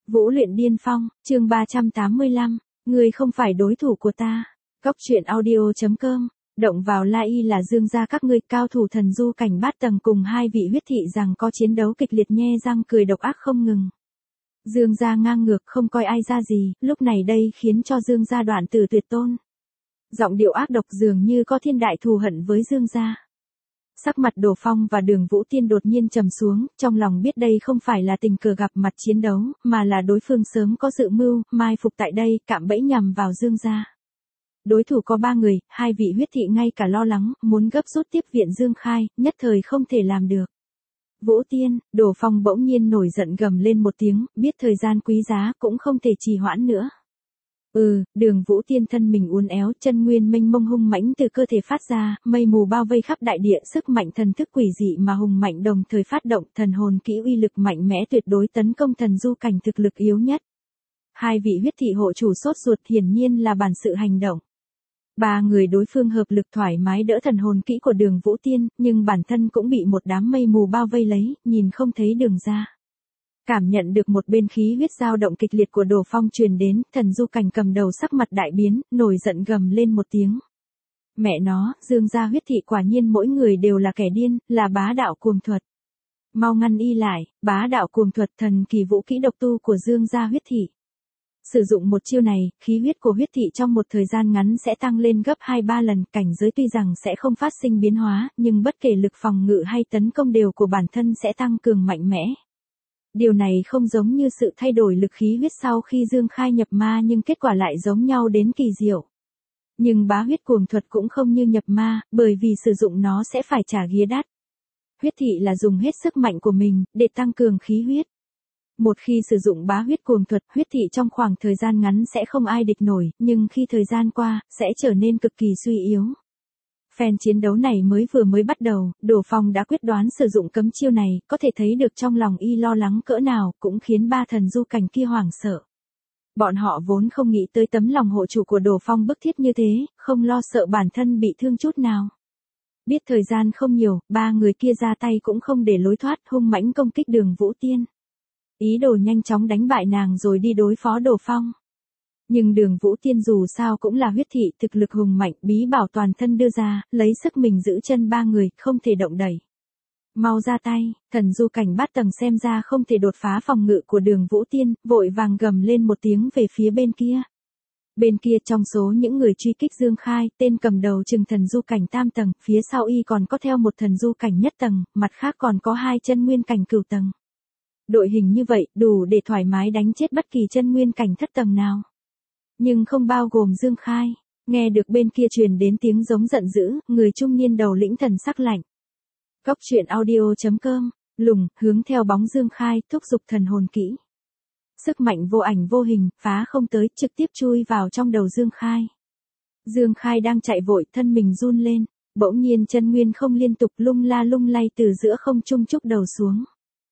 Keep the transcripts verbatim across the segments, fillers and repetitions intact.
Vũ luyện điên phong, chương ba trăm tám mươi lăm, người không phải đối thủ của ta. Cóc truyện audio chấm com, động vào la y là Dương gia các ngươi cao thủ thần du cảnh bát tầng cùng hai vị huyết thị rằng có chiến đấu kịch liệt nhe răng cười độc ác không ngừng. Dương gia ngang ngược không coi ai ra gì, lúc này đây khiến cho Dương gia đoạn tử tuyệt tôn. Giọng điệu ác độc dường như có thiên đại thù hận với Dương gia. Sắc mặt Đồ Phong và Đường Vũ Tiên đột nhiên trầm xuống, trong lòng biết đây không phải là tình cờ gặp mặt chiến đấu, mà là đối phương sớm có dự mưu, mai phục tại đây, cạm bẫy nhằm vào Dương gia. Đối thủ có ba người, hai vị huyết thị ngay cả lo lắng, muốn gấp rút tiếp viện Dương Khai, nhất thời không thể làm được. Vũ Tiên, Đồ Phong bỗng nhiên nổi giận gầm lên một tiếng, biết thời gian quý giá cũng không thể trì hoãn nữa. Ừ, Đường Vũ Tiên thân mình uốn éo, chân nguyên mênh mông hung mãnh từ cơ thể phát ra, mây mù bao vây khắp đại địa, sức mạnh thần thức quỷ dị mà hùng mạnh đồng thời phát động, thần hồn kỹ uy lực mạnh mẽ tuyệt đối tấn công thần du cảnh thực lực yếu nhất. Hai vị huyết thị hộ chủ sốt ruột hiển nhiên là bản sự hành động. Ba người đối phương hợp lực thoải mái đỡ thần hồn kỹ của Đường Vũ Tiên, nhưng bản thân cũng bị một đám mây mù bao vây lấy, nhìn không thấy đường ra. Cảm nhận được một bên khí huyết dao động kịch liệt của Đồ Phong truyền đến, thần du cảnh cầm đầu sắc mặt đại biến, nổi giận gầm lên một tiếng. Mẹ nó, Dương gia huyết thị quả nhiên mỗi người đều là kẻ điên, là bá đạo cuồng thuật. Mau ngăn y lại, bá đạo cuồng thuật thần kỳ vũ kỹ độc tu của Dương gia huyết thị. Sử dụng một chiêu này, khí huyết của huyết thị trong một thời gian ngắn sẽ tăng lên gấp hai ba lần, cảnh giới tuy rằng sẽ không phát sinh biến hóa, nhưng bất kể lực phòng ngự hay tấn công đều của bản thân sẽ tăng cường mạnh mẽ. Điều này không giống như sự thay đổi lực khí huyết sau khi Dương Khai nhập ma nhưng kết quả lại giống nhau đến kỳ diệu. Nhưng bá huyết cuồng thuật cũng không như nhập ma, bởi vì sử dụng nó sẽ phải trả ghía đắt. Huyết thị là dùng hết sức mạnh của mình, để tăng cường khí huyết. Một khi sử dụng bá huyết cuồng thuật, huyết thị trong khoảng thời gian ngắn sẽ không ai địch nổi, nhưng khi thời gian qua, sẽ trở nên cực kỳ suy yếu. Phen chiến đấu này mới vừa mới bắt đầu, Đồ Phong đã quyết đoán sử dụng cấm chiêu này, có thể thấy được trong lòng y lo lắng cỡ nào, cũng khiến ba thần du cảnh kia hoảng sợ. Bọn họ vốn không nghĩ tới tấm lòng hộ chủ của Đồ Phong bức thiết như thế, không lo sợ bản thân bị thương chút nào. Biết thời gian không nhiều, ba người kia ra tay cũng không để lối thoát, hung mãnh công kích Đường Vũ Tiên. Ý đồ nhanh chóng đánh bại nàng rồi đi đối phó Đồ Phong. Nhưng Đường Vũ Tiên dù sao cũng là huyết thị, thực lực hùng mạnh, bí bảo toàn thân đưa ra, lấy sức mình giữ chân ba người, không thể động đẩy. Mau ra tay, thần du cảnh bát tầng xem ra không thể đột phá phòng ngự của Đường Vũ Tiên, vội vàng gầm lên một tiếng về phía bên kia. Bên kia trong số những người truy kích Dương Khai, tên cầm đầu chừng thần du cảnh tam tầng, phía sau y còn có theo một thần du cảnh nhất tầng, mặt khác còn có hai chân nguyên cảnh cửu tầng. Đội hình như vậy, đủ để thoải mái đánh chết bất kỳ chân nguyên cảnh thất tầng nào. Nhưng không bao gồm Dương Khai. Nghe được bên kia truyền đến tiếng giống giận dữ, người trung niên đầu lĩnh thần sắc lạnh. Cóc truyện audio chấm com, lùng, hướng theo bóng Dương Khai, thúc giục thần hồn kỹ. Sức mạnh vô ảnh vô hình, phá không tới, trực tiếp chui vào trong đầu Dương Khai. Dương Khai đang chạy vội, thân mình run lên, bỗng nhiên chân nguyên không liên tục lung la lung lay từ giữa không trung trúc đầu xuống.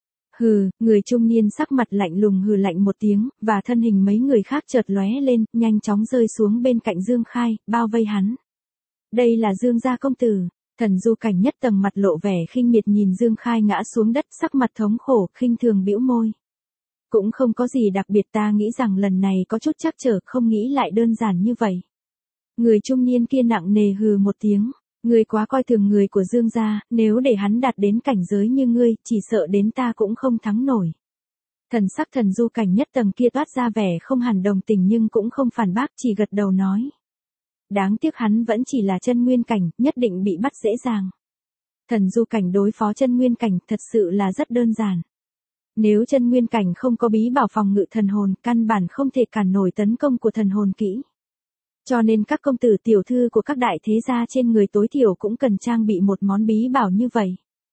Hừ, người trung niên sắc mặt lạnh lùng hừ lạnh một tiếng, và thân hình mấy người khác chợt lóe lên, nhanh chóng rơi xuống bên cạnh Dương Khai, bao vây hắn. Đây là Dương gia công tử. Thần du cảnh nhất tầng mặt lộ vẻ khinh miệt nhìn Dương Khai ngã xuống đất, sắc mặt thống khổ, khinh thường bĩu môi. Cũng không có gì đặc biệt, ta nghĩ rằng lần này có chút trắc trở, không nghĩ lại đơn giản như vậy. Người trung niên kia nặng nề hừ một tiếng. Ngươi quá coi thường người của Dương gia, nếu để hắn đạt đến cảnh giới như ngươi, chỉ sợ đến ta cũng không thắng nổi. Thần sắc thần du cảnh nhất tầng kia toát ra vẻ không hẳn đồng tình nhưng cũng không phản bác, chỉ gật đầu nói. Đáng tiếc hắn vẫn chỉ là chân nguyên cảnh, nhất định bị bắt dễ dàng. Thần du cảnh đối phó chân nguyên cảnh thật sự là rất đơn giản. Nếu chân nguyên cảnh không có bí bảo phòng ngự thần hồn, căn bản không thể cản nổi tấn công của thần hồn kỹ. Cho nên các công tử tiểu thư của các đại thế gia trên người tối thiểu cũng cần trang bị một món bí bảo như vậy.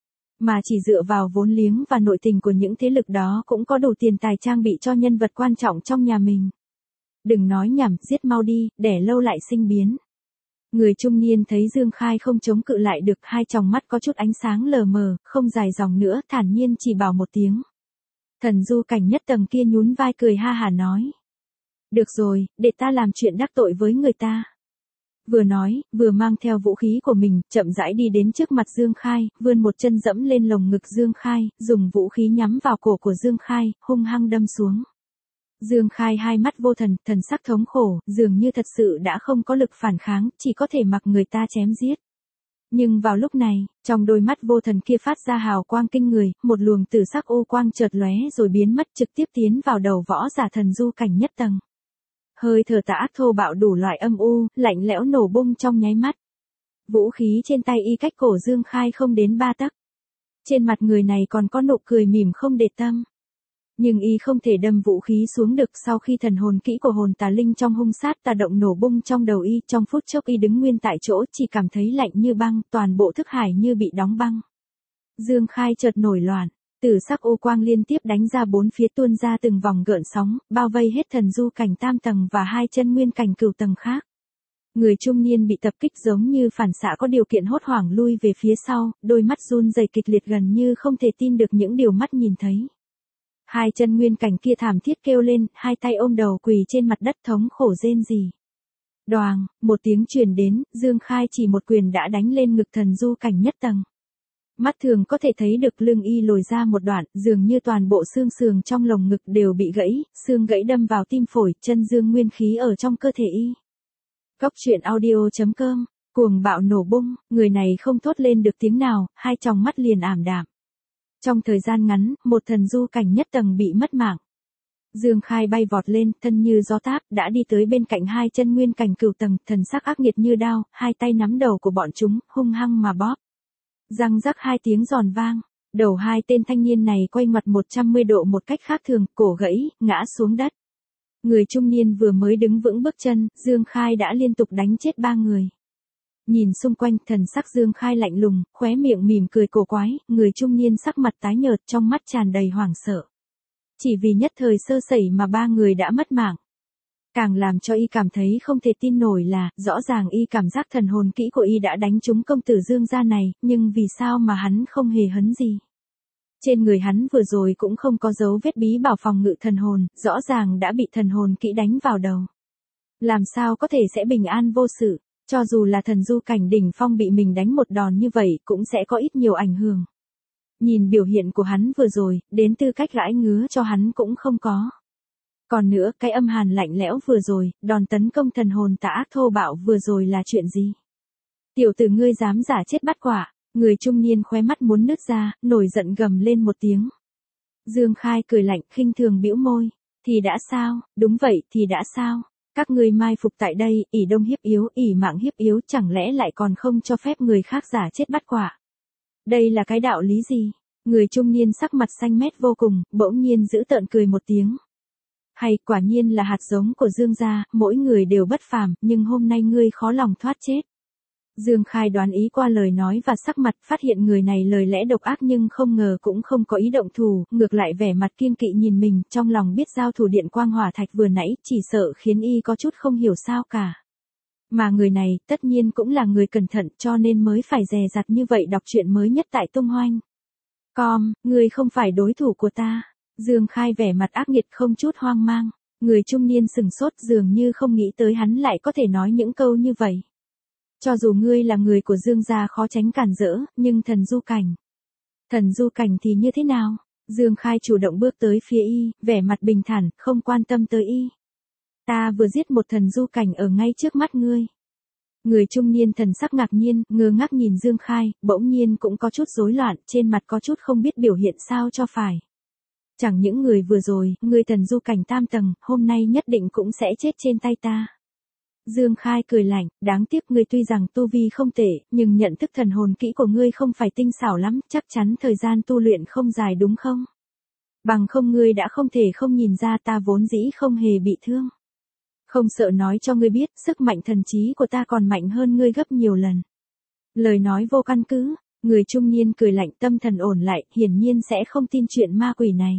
Mà chỉ dựa vào vốn liếng và nội tình của những thế lực đó cũng có đủ tiền tài trang bị cho nhân vật quan trọng trong nhà mình. Đừng nói nhảm, giết mau đi, để lâu lại sinh biến. Người trung niên thấy Dương Khai không chống cự lại được, hai tròng mắt có chút ánh sáng lờ mờ, không dài dòng nữa, thản nhiên chỉ bảo một tiếng. Thần du cảnh nhất tầng kia nhún vai cười ha hả nói. Được rồi, để ta làm chuyện đắc tội với người ta. Vừa nói, vừa mang theo vũ khí của mình, chậm rãi đi đến trước mặt Dương Khai, vươn một chân dẫm lên lồng ngực Dương Khai, dùng vũ khí nhắm vào cổ của Dương Khai, hung hăng đâm xuống. Dương Khai hai mắt vô thần, thần sắc thống khổ, dường như thật sự đã không có lực phản kháng, chỉ có thể mặc người ta chém giết. Nhưng vào lúc này, trong đôi mắt vô thần kia phát ra hào quang kinh người, một luồng tử sắc ô quang chợt lóe rồi biến mất trực tiếp tiến vào đầu võ giả thần du cảnh nhất tầng. Hơi thở tà ác thô bạo đủ loại âm u, lạnh lẽo nổ bung trong nháy mắt. Vũ khí trên tay y cách cổ Dương Khai không đến ba tấc. Trên mặt người này còn có nụ cười mỉm không để tâm. Nhưng y không thể đâm vũ khí xuống được sau khi thần hồn kỹ của hồn tà linh trong hung sát tà động nổ bung trong đầu y, trong phút chốc y đứng nguyên tại chỗ chỉ cảm thấy lạnh như băng, toàn bộ thức hải như bị đóng băng. Dương Khai chợt nổi loạn, tử sắc ô quang liên tiếp đánh ra bốn phía tuôn ra từng vòng gợn sóng, bao vây hết thần du cảnh tam tầng và hai chân nguyên cảnh cửu tầng khác. Người trung niên bị tập kích giống như phản xạ có điều kiện hốt hoảng lui về phía sau, đôi mắt run rẩy kịch liệt gần như không thể tin được những điều mắt nhìn thấy. Hai chân nguyên cảnh kia thảm thiết kêu lên, hai tay ôm đầu quỳ trên mặt đất thống khổ rên rỉ. Đoàng, một tiếng truyền đến, Dương Khai chỉ một quyền đã đánh lên ngực thần du cảnh nhất tầng. Mắt thường có thể thấy được lưng y lồi ra một đoạn, dường như toàn bộ xương sườn trong lồng ngực đều bị gãy, xương gãy đâm vào tim phổi, chân dương nguyên khí ở trong cơ thể y. Cốc truyện audio chấm com, cuồng bạo nổ bung, người này không thốt lên được tiếng nào, hai tròng mắt liền ảm đạm. Trong thời gian ngắn, một thần du cảnh nhất tầng bị mất mạng. Dương Khai bay vọt lên, thân như gió táp, đã đi tới bên cạnh hai chân nguyên cảnh cửu tầng, thần sắc ác nghiệt như đao, hai tay nắm đầu của bọn chúng, hung hăng mà bóp. Răng rắc hai tiếng giòn vang, đầu hai tên thanh niên này quay ngoặt một trăm mười độ một cách khác thường, cổ gãy, ngã xuống đất. Người trung niên vừa mới đứng vững bước chân, Dương Khai đã liên tục đánh chết ba người. Nhìn xung quanh, thần sắc Dương Khai lạnh lùng, khóe miệng mỉm cười cổ quái, người trung niên sắc mặt tái nhợt, trong mắt tràn đầy hoảng sợ. Chỉ vì nhất thời sơ sẩy mà ba người đã mất mạng. Càng làm cho y cảm thấy không thể tin nổi là, rõ ràng y cảm giác thần hồn kỹ của y đã đánh trúng công tử Dương gia này, nhưng vì sao mà hắn không hề hấn gì. Trên người hắn vừa rồi cũng không có dấu vết bí bảo phòng ngự thần hồn, rõ ràng đã bị thần hồn kỹ đánh vào đầu. Làm sao có thể sẽ bình an vô sự, cho dù là thần du cảnh đỉnh phong bị mình đánh một đòn như vậy cũng sẽ có ít nhiều ảnh hưởng. Nhìn biểu hiện của hắn vừa rồi, đến tư cách gãi ngứa cho hắn cũng không có. Còn nữa, cái âm hàn lạnh lẽo vừa rồi, đòn tấn công thần hồn tà ác thô bạo vừa rồi là chuyện gì? Tiểu tử ngươi dám giả chết bắt quả, người trung niên khóe mắt muốn nứt ra, nổi giận gầm lên một tiếng. Dương Khai cười lạnh, khinh thường bĩu môi, thì đã sao, đúng vậy, thì đã sao? Các ngươi mai phục tại đây, ỷ đông hiếp yếu, ỷ mạng hiếp yếu, chẳng lẽ lại còn không cho phép người khác giả chết bắt quả? Đây là cái đạo lý gì? Người trung niên sắc mặt xanh mét vô cùng, bỗng nhiên giữ tợn cười một tiếng. Hay, quả nhiên là hạt giống của Dương gia, mỗi người đều bất phàm, nhưng hôm nay ngươi khó lòng thoát chết. Dương Khai đoán ý qua lời nói và sắc mặt, phát hiện người này lời lẽ độc ác nhưng không ngờ cũng không có ý động thù, ngược lại vẻ mặt kiêng kỵ nhìn mình, trong lòng biết giao thủ điện quang hỏa thạch vừa nãy, chỉ sợ khiến y có chút không hiểu sao cả. Mà người này, tất nhiên cũng là người cẩn thận cho nên mới phải dè dặt như vậy đọc truyện mới nhất tại Tung Hoanh. Com, ngươi không phải đối thủ của ta. Dương Khai vẻ mặt ác nghiệt không chút hoang mang, người trung niên sừng sốt dường như không nghĩ tới hắn lại có thể nói những câu như vậy. Cho dù ngươi là người của Dương gia khó tránh cản rỡ, nhưng thần du cảnh. Thần du cảnh thì như thế nào? Dương Khai chủ động bước tới phía y, vẻ mặt bình thản, không quan tâm tới y. Ta vừa giết một thần du cảnh ở ngay trước mắt ngươi. Người trung niên thần sắc ngạc nhiên, ngơ ngác nhìn Dương Khai, bỗng nhiên cũng có chút rối loạn, trên mặt có chút không biết biểu hiện sao cho phải. Chẳng những người vừa rồi, người thần du cảnh tam tầng, hôm nay nhất định cũng sẽ chết trên tay ta. Dương Khai cười lạnh, đáng tiếc ngươi tuy rằng tu vi không tệ, nhưng nhận thức thần hồn kỹ của ngươi không phải tinh xảo lắm, chắc chắn thời gian tu luyện không dài đúng không? Bằng không ngươi đã không thể không nhìn ra ta vốn dĩ không hề bị thương. Không sợ nói cho ngươi biết, sức mạnh thần trí của ta còn mạnh hơn ngươi gấp nhiều lần. Lời nói vô căn cứ, người trung niên cười lạnh tâm thần ổn lại, hiển nhiên sẽ không tin chuyện ma quỷ này.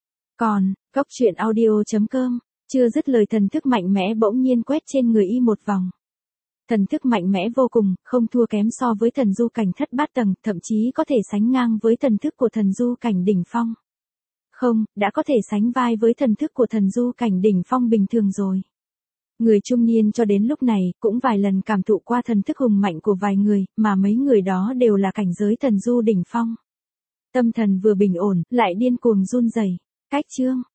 Còn, cốc truyện audio chấm com, chưa dứt lời thần thức mạnh mẽ bỗng nhiên quét trên người y một vòng. Thần thức mạnh mẽ vô cùng, không thua kém so với thần du cảnh thất bát tầng, thậm chí có thể sánh ngang với thần thức của thần du cảnh đỉnh phong. Không, đã có thể sánh vai với thần thức của thần du cảnh đỉnh phong bình thường rồi. Người trung niên cho đến lúc này cũng vài lần cảm thụ qua thần thức hùng mạnh của vài người, mà mấy người đó đều là cảnh giới thần du đỉnh phong. Tâm thần vừa bình ổn, lại điên cuồng run rẩy. Cách chương